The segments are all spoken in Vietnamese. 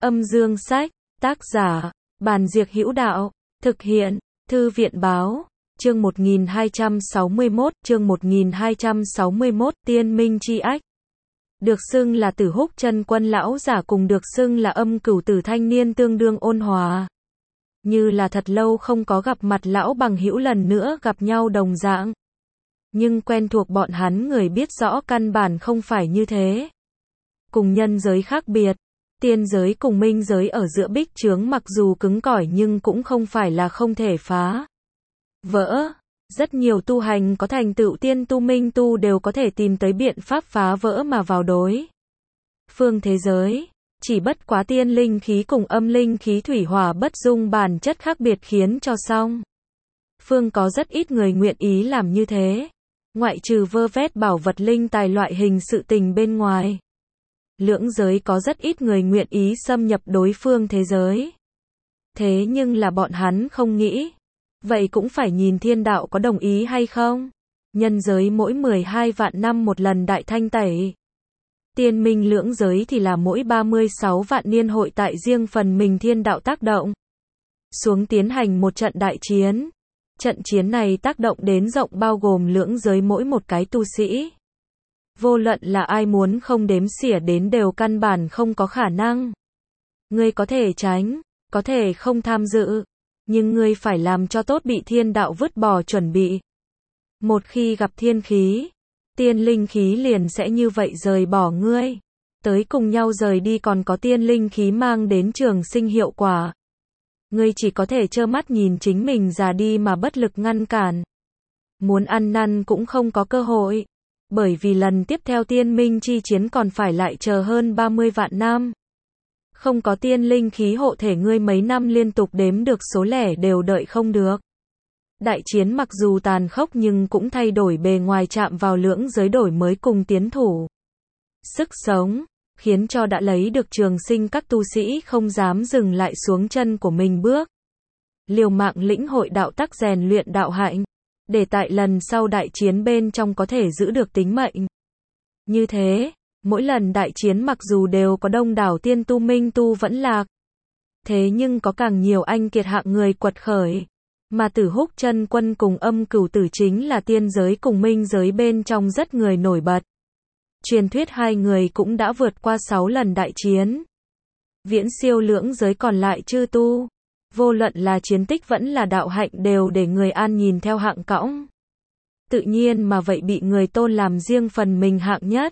Âm Dương Sách, tác giả, Bàn Diệc Hữu Đạo, thực hiện, Thư viện Báo, chương 1261, Tiên Minh Chi Ách. Được xưng là Tử Húc Chân Quân lão giả cùng được xưng là Âm Cửu Tử thanh niên tương đương ôn hòa. Như là thật lâu không có gặp mặt lão bằng hữu lần nữa gặp nhau đồng dạng. Nhưng quen thuộc bọn hắn người biết rõ căn bản không phải như thế. Cùng nhân giới khác biệt, tiên giới cùng minh giới ở giữa bích chướng mặc dù cứng cỏi nhưng cũng không phải là không thể phá vỡ. Rất nhiều tu hành có thành tựu tiên tu minh tu đều có thể tìm tới biện pháp phá vỡ mà vào đối phương thế giới. Chỉ bất quá tiên linh khí cùng âm linh khí thủy hỏa bất dung bản chất khác biệt khiến cho song phương có rất ít người nguyện ý làm như thế. Ngoại trừ vơ vét bảo vật linh tài loại hình sự tình bên ngoài, lưỡng giới có rất ít người nguyện ý xâm nhập đối phương thế giới. Thế nhưng là bọn hắn không nghĩ. Vậy cũng phải nhìn thiên đạo có đồng ý hay không. Nhân giới mỗi 12 vạn năm một lần đại thanh tẩy. Tiên minh lưỡng giới thì là mỗi 36 vạn niên hội tại riêng phần mình thiên đạo tác động xuống tiến hành một trận đại chiến. Trận chiến này tác động đến rộng bao gồm lưỡng giới mỗi một cái tu sĩ. Vô luận là ai muốn không đếm xỉa đến đều căn bản không có khả năng. Ngươi có thể tránh, có thể không tham dự, nhưng ngươi phải làm cho tốt bị thiên đạo vứt bỏ chuẩn bị. Một khi gặp thiên khí, tiên linh khí liền sẽ như vậy rời bỏ ngươi. Tới cùng nhau rời đi còn có tiên linh khí mang đến trường sinh hiệu quả. Ngươi chỉ có thể trơ mắt nhìn chính mình già đi mà bất lực ngăn cản. Muốn ăn năn cũng không có cơ hội. Bởi vì lần tiếp theo tiên minh chi chiến còn phải lại chờ hơn 30 vạn năm. Không có tiên linh khí hộ thể ngươi mấy năm liên tục đếm được số lẻ đều đợi không được. Đại chiến mặc dù tàn khốc nhưng cũng thay đổi bề ngoài chạm vào lưỡng giới đổi mới cùng tiến thủ. Sức sống, khiến cho đã lấy được trường sinh các tu sĩ không dám dừng lại xuống chân của mình bước. Liều mạng lĩnh hội đạo tắc rèn luyện đạo hạnh. Để tại lần sau đại chiến bên trong có thể giữ được tính mệnh. Như thế, mỗi lần đại chiến mặc dù đều có đông đảo tiên tu minh tu vẫn lạc. Thế nhưng có càng nhiều anh kiệt hạng người quật khởi. Mà Tử Húc Chân Quân cùng Âm Cửu Tử chính là tiên giới cùng minh giới bên trong rất người nổi bật. Truyền thuyết hai người cũng đã vượt qua 6 lần đại chiến. Viễn siêu lưỡng giới còn lại chư tu. Vô luận là chiến tích vẫn là đạo hạnh đều để người an nhìn theo hạng cõng. Tự nhiên mà vậy bị người tôn làm riêng phần mình hạng nhất.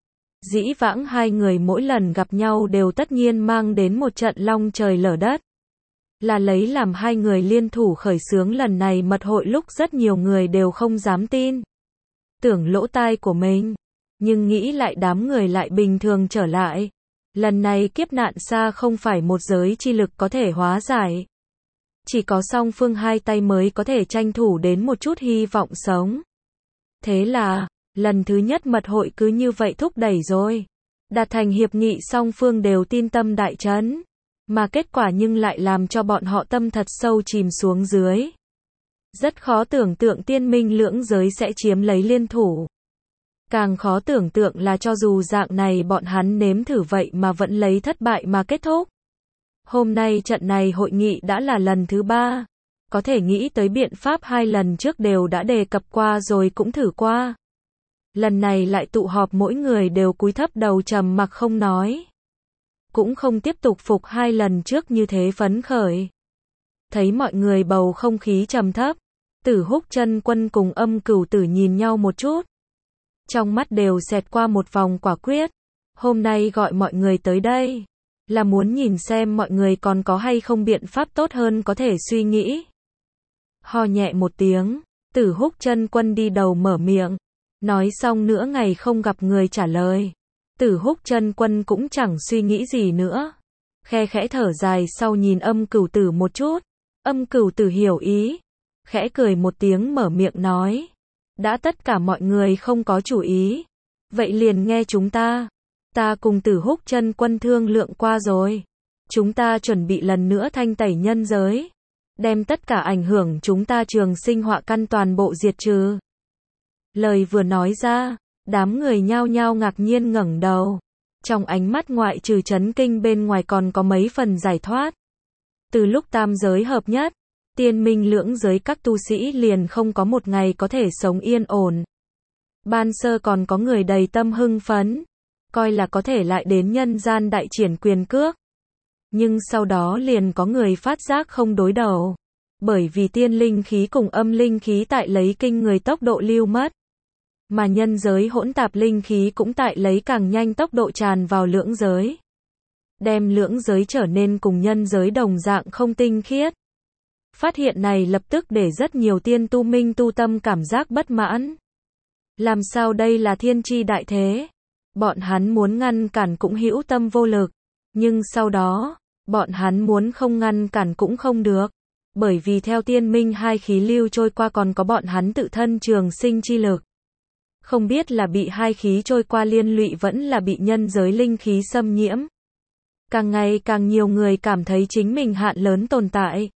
Dĩ vãng hai người mỗi lần gặp nhau đều tất nhiên mang đến một trận long trời lở đất. Là lấy làm hai người liên thủ khởi xướng lần này mật hội lúc rất nhiều người đều không dám tin. Tưởng lỗ tai của mình. Nhưng nghĩ lại đám người lại bình thường trở lại. Lần này kiếp nạn xa không phải một giới chi lực có thể hóa giải. Chỉ có song phương hai tay mới có thể tranh thủ đến một chút hy vọng sống. Thế là, lần thứ nhất mật hội cứ như vậy thúc đẩy rồi. Đạt thành hiệp nghị song phương đều tin tâm đại chấn. Mà kết quả nhưng lại làm cho bọn họ tâm thật sâu chìm xuống dưới. Rất khó tưởng tượng tiên minh lưỡng giới sẽ chiếm lấy liên thủ. Càng khó tưởng tượng là cho dù dạng này bọn hắn nếm thử vậy mà vẫn lấy thất bại mà kết thúc. Hôm nay trận này hội nghị đã là lần thứ 3. Có thể nghĩ tới biện pháp 2 lần trước đều đã đề cập qua rồi cũng thử qua. Lần này lại tụ họp mỗi người đều cúi thấp đầu trầm mặc không nói. Cũng không tiếp tục phục 2 lần trước như thế phấn khởi. Thấy mọi người bầu không khí trầm thấp. Tử Húc Chân Quân cùng Âm Cửu Tử nhìn nhau một chút. Trong mắt đều xẹt qua một vòng quả quyết. Hôm nay gọi mọi người tới đây. Là muốn nhìn xem mọi người còn có hay không biện pháp tốt hơn có thể suy nghĩ. Ho nhẹ một tiếng, Tử Húc Chân Quân đi đầu mở miệng. Nói xong nửa ngày không gặp người trả lời. Tử Húc Chân Quân cũng chẳng suy nghĩ gì nữa. Khe khẽ thở dài sau nhìn Âm Cửu Tử một chút. Âm Cửu Tử hiểu ý. Khẽ cười một tiếng mở miệng nói. Đã tất cả mọi người không có chủ ý. Vậy liền nghe chúng ta. Ta cùng Tử Húc Chân Quân thương lượng qua rồi. Chúng ta chuẩn bị lần nữa thanh tẩy nhân giới. Đem tất cả ảnh hưởng chúng ta trường sinh họa căn toàn bộ diệt trừ. Lời vừa nói ra, đám người nhao nhao ngạc nhiên ngẩng đầu. Trong ánh mắt ngoại trừ chấn kinh bên ngoài còn có mấy phần giải thoát. Từ lúc tam giới hợp nhất, tiên minh lưỡng giới các tu sĩ liền không có một ngày có thể sống yên ổn. Ban sơ còn có người đầy tâm hưng phấn, coi là có thể lại đến nhân gian đại triển quyền cước. Nhưng sau đó liền có người phát giác không đối đầu. Bởi vì tiên linh khí cùng âm linh khí tại lấy kinh người tốc độ lưu mất. Mà nhân giới hỗn tạp linh khí cũng tại lấy càng nhanh tốc độ tràn vào lưỡng giới. Đem lưỡng giới trở nên cùng nhân giới đồng dạng không tinh khiết. Phát hiện này lập tức để rất nhiều tiên tu minh tu tâm cảm giác bất mãn. Làm sao đây là thiên tri đại thế? Bọn hắn muốn ngăn cản cũng hữu tâm vô lực. Nhưng sau đó, bọn hắn muốn không ngăn cản cũng không được. Bởi vì theo tiên minh hai khí lưu trôi qua còn có bọn hắn tự thân trường sinh chi lực. Không biết là bị hai khí trôi qua liên lụy vẫn là bị nhân giới linh khí xâm nhiễm. Càng ngày càng nhiều người cảm thấy chính mình hạn lớn tồn tại.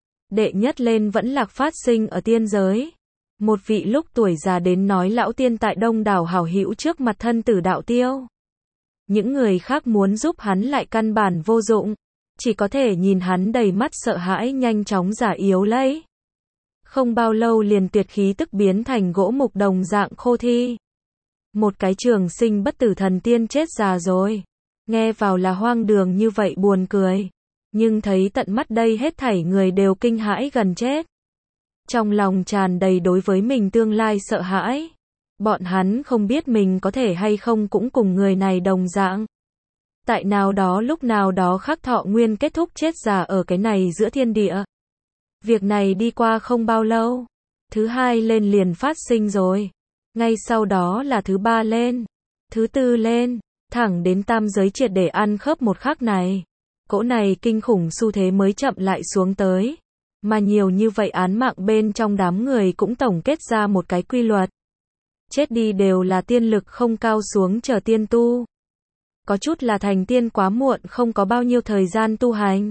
Đệ nhất lên vẫn lạc phát sinh ở tiên giới. Một vị lúc tuổi già đến nói lão tiên tại đông đảo hảo hữu trước mặt thân tử đạo tiêu. Những người khác muốn giúp hắn lại căn bản vô dụng. Chỉ có thể nhìn hắn đầy mắt sợ hãi nhanh chóng giả yếu lấy. Không bao lâu liền tuyệt khí tức biến thành gỗ mục đồng dạng khô thi. Một cái trường sinh bất tử thần tiên chết già rồi. Nghe vào là hoang đường như vậy buồn cười. Nhưng thấy tận mắt đây hết thảy người đều kinh hãi gần chết. Trong lòng tràn đầy đối với mình tương lai sợ hãi. Bọn hắn không biết mình có thể hay không cũng cùng người này đồng dạng. Tại nào đó lúc nào đó khắc thọ nguyên kết thúc chết già ở cái này giữa thiên địa. Việc này đi qua không bao lâu. Thứ hai lên liền phát sinh rồi. Ngay sau đó là thứ ba lên. Thứ tư lên. Thẳng đến tam giới triệt để ăn khớp một khắc này. Cỗ này kinh khủng xu thế mới chậm lại xuống tới. Mà nhiều như vậy án mạng bên trong đám người cũng tổng kết ra một cái quy luật. Chết đi đều là tiên lực không cao xuống chờ tiên tu. Có chút là thành tiên quá muộn không có bao nhiêu thời gian tu hành.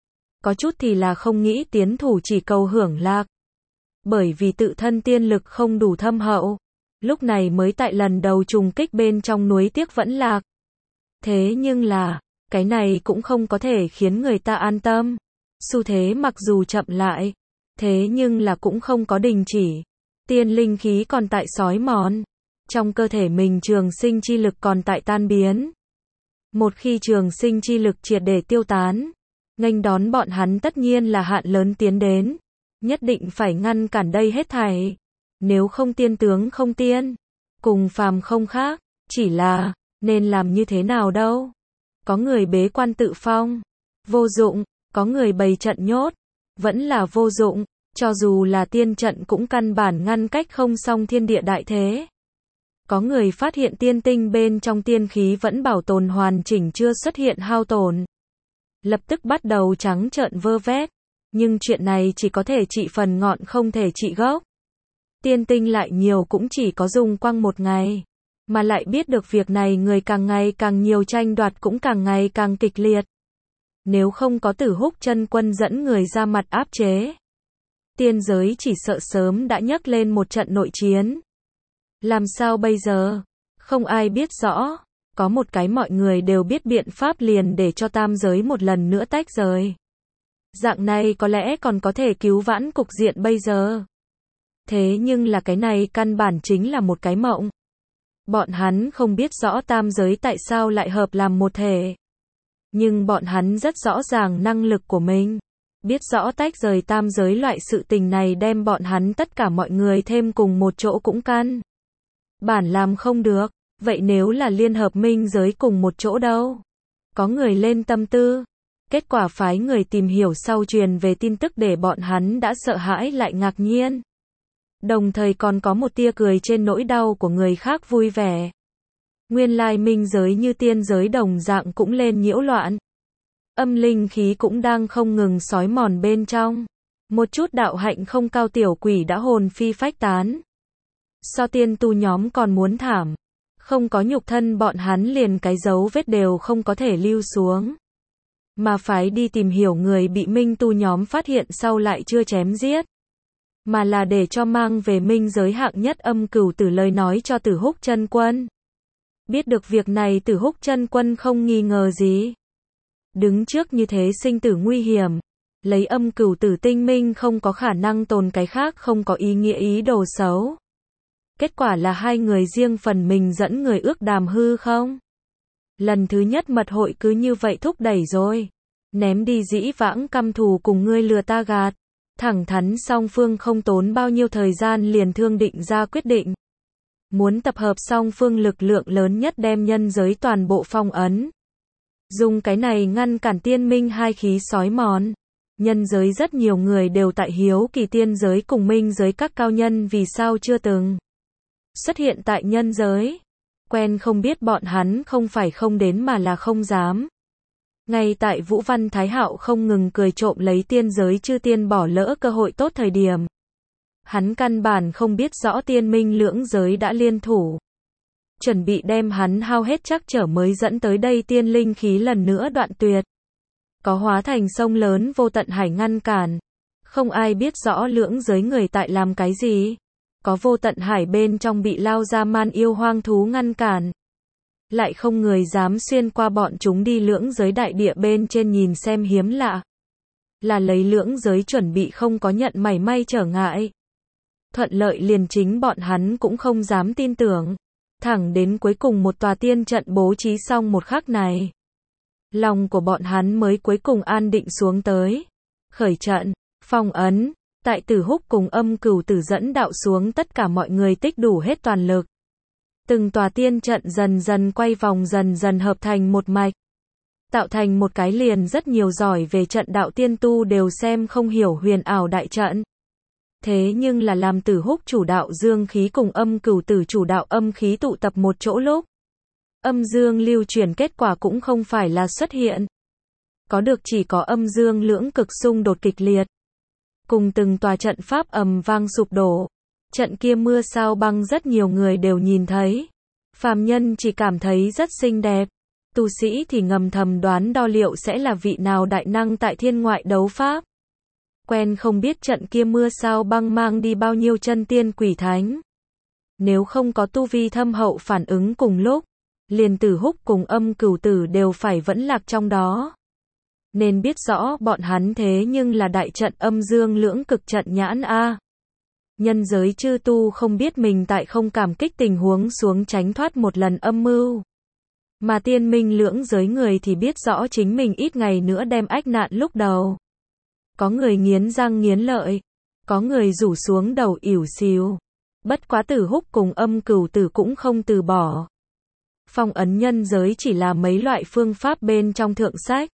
Có chút thì là không nghĩ tiến thủ chỉ cầu hưởng lạc. Bởi vì tự thân tiên lực không đủ thâm hậu. Lúc này mới tại lần đầu trùng kích bên trong núi tiếc vẫn lạc. Thế nhưng là, cái này cũng không có thể khiến người ta an tâm. Xu thế mặc dù chậm lại, thế nhưng là cũng không có đình chỉ. Tiên linh khí còn tại xói mòn. Trong cơ thể mình trường sinh chi lực còn tại tan biến. Một khi trường sinh chi lực triệt để tiêu tán, nghênh đón bọn hắn tất nhiên là hạn lớn tiến đến. Nhất định phải ngăn cản đây hết thảy. Nếu không tiên tướng không tiên, cùng phàm không khác, chỉ là, nên làm như thế nào đâu. Có người bế quan tự phong, vô dụng, có người bày trận nhốt, vẫn là vô dụng, cho dù là tiên trận cũng căn bản ngăn cách không xong thiên địa đại thế. Có người phát hiện tiên tinh bên trong tiên khí vẫn bảo tồn hoàn chỉnh chưa xuất hiện hao tổn. Lập tức bắt đầu trắng trợn vơ vét, nhưng chuyện này chỉ có thể trị phần ngọn không thể trị gốc. Tiên tinh lại nhiều cũng chỉ có dùng quăng một ngày. Mà lại biết được việc này người càng ngày càng nhiều tranh đoạt cũng càng ngày càng kịch liệt. Nếu không có Tử Húc Chân Quân dẫn người ra mặt áp chế, tiên giới chỉ sợ sớm đã nhấc lên một trận nội chiến. Làm sao bây giờ? Không ai biết rõ. Có một cái mọi người đều biết biện pháp liền để cho tam giới một lần nữa tách rời. Dạng này có lẽ còn có thể cứu vãn cục diện bây giờ. Thế nhưng là cái này căn bản chính là một cái mộng. Bọn hắn không biết rõ tam giới tại sao lại hợp làm một thể. Nhưng bọn hắn rất rõ ràng năng lực của mình. Biết rõ tách rời tam giới loại sự tình này đem bọn hắn tất cả mọi người thêm cùng một chỗ cũng căn bản làm không được. Vậy nếu là liên hợp minh giới cùng một chỗ đâu? Có người lên tâm tư. Kết quả phái người tìm hiểu sau truyền về tin tức để bọn hắn đã sợ hãi lại ngạc nhiên. Đồng thời còn có một tia cười trên nỗi đau của người khác vui vẻ. Nguyên lai minh giới như tiên giới đồng dạng cũng lên nhiễu loạn. Âm linh khí cũng đang không ngừng xói mòn bên trong. Một chút đạo hạnh không cao tiểu quỷ đã hồn phi phách tán. So tiên tu nhóm còn muốn thảm. Không có nhục thân bọn hắn liền cái dấu vết đều không có thể lưu xuống. Mà phải đi tìm hiểu người bị minh tu nhóm phát hiện sau lại chưa chém giết. Mà là để cho mang về minh giới hạng nhất âm cửu tử lời nói cho Tử Húc Chân Quân. Biết được việc này Tử Húc Chân Quân không nghi ngờ gì. Đứng trước như thế sinh tử nguy hiểm, lấy âm cửu tử tinh minh không có khả năng tồn cái khác không có ý nghĩa ý đồ xấu. Kết quả là hai người riêng phần mình dẫn người ước đàm hư không. Lần thứ nhất mật hội cứ như vậy thúc đẩy rồi. Ném đi dĩ vãng căm thù cùng ngươi lừa ta gạt. Thẳng thắn song phương không tốn bao nhiêu thời gian liền thương định ra quyết định. Muốn tập hợp song phương lực lượng lớn nhất đem nhân giới toàn bộ phong ấn. Dùng cái này ngăn cản tiên minh hai khí sói mòn. Nhân giới rất nhiều người đều tại hiếu kỳ tiên giới cùng minh giới các cao nhân vì sao chưa từng xuất hiện tại nhân giới. Quen không biết bọn hắn không phải không đến mà là không dám. Ngay tại Vũ Văn Thái Hạo không ngừng cười trộm lấy tiên giới chư tiên bỏ lỡ cơ hội tốt thời điểm. Hắn căn bản không biết rõ tiên minh lưỡng giới đã liên thủ. Chuẩn bị đem hắn hao hết chắc trở mới dẫn tới đây tiên linh khí lần nữa đoạn tuyệt. Có hóa thành sông lớn vô tận hải ngăn cản. Không ai biết rõ lưỡng giới người tại làm cái gì. Có vô tận hải bên trong bị lao ra man yêu hoang thú ngăn cản. Lại không người dám xuyên qua bọn chúng đi lưỡng giới đại địa bên trên nhìn xem hiếm lạ. Là lấy lưỡng giới chuẩn bị không có nhận mảy may trở ngại. Thuận lợi liền chính bọn hắn cũng không dám tin tưởng. Thẳng đến cuối cùng một tòa tiên trận bố trí xong một khắc này. Lòng của bọn hắn mới cuối cùng an định xuống tới. Khởi trận, phong ấn, tại Tử Húc cùng âm cửu tử dẫn đạo xuống tất cả mọi người tích đủ hết toàn lực. Từng tòa tiên trận dần dần quay vòng dần dần hợp thành một mạch. Tạo thành một cái liền rất nhiều giỏi về trận đạo tiên tu đều xem không hiểu huyền ảo đại trận. Thế nhưng là làm Tử Húc chủ đạo dương khí cùng âm cửu tử chủ đạo âm khí tụ tập một chỗ lúc. Âm dương lưu chuyển kết quả cũng không phải là xuất hiện. Có được chỉ có âm dương lưỡng cực xung đột kịch liệt. Cùng từng tòa trận pháp ầm vang sụp đổ. Trận kia mưa sao băng rất nhiều người đều nhìn thấy. Phàm nhân chỉ cảm thấy rất xinh đẹp. Tu sĩ thì ngầm thầm đoán đo liệu sẽ là vị nào đại năng tại thiên ngoại đấu pháp. Quen không biết trận kia mưa sao băng mang đi bao nhiêu chân tiên quỷ thánh. Nếu không có tu vi thâm hậu phản ứng cùng lúc, liền Tử Húc cùng âm cửu tử đều phải vẫn lạc trong đó. Nên biết rõ bọn hắn thế nhưng là đại trận âm dương lưỡng cực trận nhãn A. Nhân giới chư tu không biết mình tại không cảm kích tình huống xuống tránh thoát một lần âm mưu. Mà tiên minh lưỡng giới người thì biết rõ chính mình ít ngày nữa đem ách nạn lúc đầu. Có người nghiến răng nghiến lợi. Có người rủ xuống đầu ỉu xìu. Bất quá Tử Húc cùng âm cửu tử cũng không từ bỏ. Phong ấn nhân giới chỉ là mấy loại phương pháp bên trong thượng sách.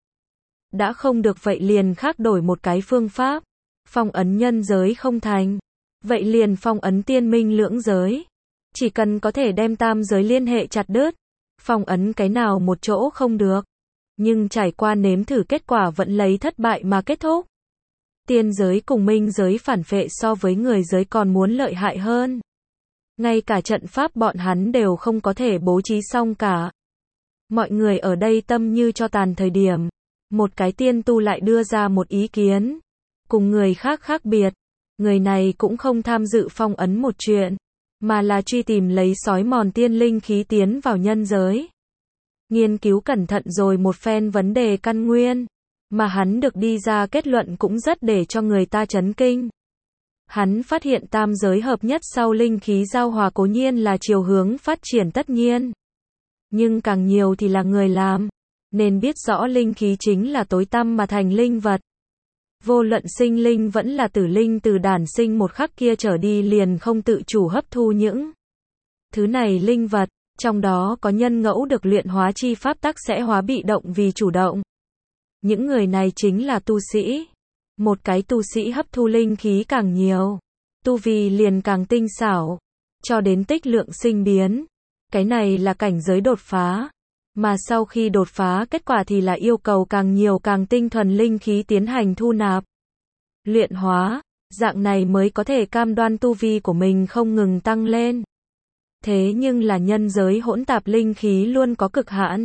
Đã không được vậy liền khác đổi một cái phương pháp. Phong ấn nhân giới không thành. Vậy liền phong ấn tiên minh lưỡng giới. Chỉ cần có thể đem tam giới liên hệ chặt đứt. Phong ấn cái nào một chỗ không được. Nhưng trải qua nếm thử kết quả vẫn lấy thất bại mà kết thúc. Tiên giới cùng minh giới phản phệ so với người giới còn muốn lợi hại hơn. Ngay cả trận pháp bọn hắn đều không có thể bố trí xong cả. Mọi người ở đây tâm như cho tàn thời điểm. Một cái tiên tu lại đưa ra một ý kiến. Cùng người khác khác biệt. Người này cũng không tham dự phong ấn một chuyện. Mà là truy tìm lấy sói mòn tiên linh khí tiến vào nhân giới. Nghiên cứu cẩn thận rồi một phen vấn đề căn nguyên. Mà hắn được đi ra kết luận cũng rất để cho người ta chấn kinh. Hắn phát hiện tam giới hợp nhất sau linh khí giao hòa cố nhiên là chiều hướng phát triển tất nhiên. Nhưng càng nhiều thì là người làm. Nên biết rõ linh khí chính là tối tăm mà thành linh vật. Vô luận sinh linh vẫn là tử linh từ đản sinh một khắc kia trở đi liền không tự chủ hấp thu những thứ này linh vật. Trong đó có nhân ngẫu được luyện hóa chi pháp tắc sẽ hóa bị động vì chủ động. Những người này chính là tu sĩ. Một cái tu sĩ hấp thu linh khí càng nhiều, tu vi liền càng tinh xảo, cho đến tích lượng sinh biến. Cái này là cảnh giới đột phá. Mà sau khi đột phá kết quả thì là yêu cầu càng nhiều càng tinh thuần linh khí tiến hành thu nạp, luyện hóa, dạng này mới có thể cam đoan tu vi của mình không ngừng tăng lên. Thế nhưng là nhân giới hỗn tạp linh khí luôn có cực hạn.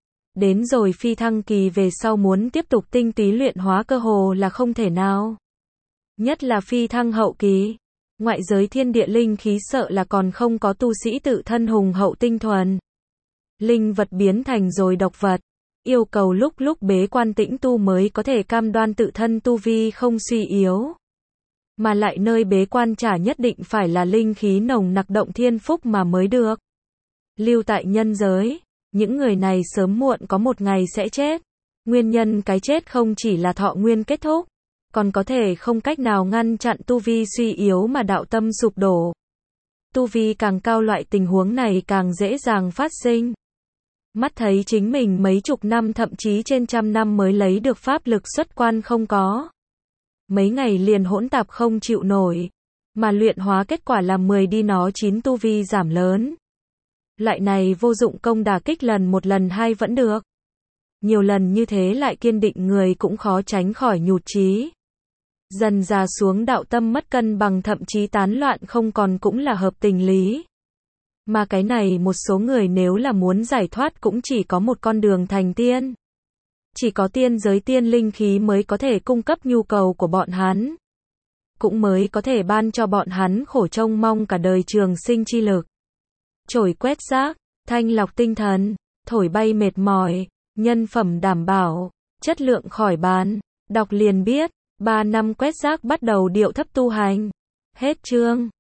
Đến rồi phi thăng kỳ về sau muốn tiếp tục tinh túy luyện hóa cơ hồ là không thể nào. Nhất là phi thăng hậu kỳ, ngoại giới thiên địa linh khí sợ là còn không có tu sĩ tự thân hùng hậu tinh thuần. linh vật biến thành rồi độc vật. Yêu cầu lúc lúc bế quan tĩnh tu mới có thể cam đoan tự thân tu vi không suy yếu. Mà lại nơi bế quan chả nhất định phải là linh khí nồng nặc động thiên phúc mà mới được. Lưu tại nhân giới, những người này sớm muộn có một ngày sẽ chết. Nguyên nhân cái chết không chỉ là thọ nguyên kết thúc, còn có thể không cách nào ngăn chặn tu vi suy yếu mà đạo tâm sụp đổ. Tu vi càng cao loại tình huống này càng dễ dàng phát sinh. Mắt thấy chính mình mấy chục năm thậm chí trên trăm năm mới lấy được pháp lực xuất quan không có. Mấy ngày liền hỗn tạp không chịu nổi, mà luyện hóa kết quả là 10 đi nó 9 tu vi giảm lớn. Loại này vô dụng công đả kích lần một lần hai vẫn được. Nhiều lần như thế lại kiên định người cũng khó tránh khỏi nhụt chí. Dần già xuống đạo tâm mất cân bằng thậm chí tán loạn không còn cũng là hợp tình lý. Mà cái này một số người nếu là muốn giải thoát cũng chỉ có một con đường thành tiên. Chỉ có tiên giới tiên linh khí mới có thể cung cấp nhu cầu của bọn hắn. Cũng mới có thể ban cho bọn hắn khổ trông mong cả đời trường sinh chi lực. Trổi quét rác, thanh lọc tinh thần, thổi bay mệt mỏi, nhân phẩm đảm bảo, chất lượng khỏi bàn. Đọc liền biết, 3 năm quét rác bắt đầu điệu thấp tu hành. Hết chương.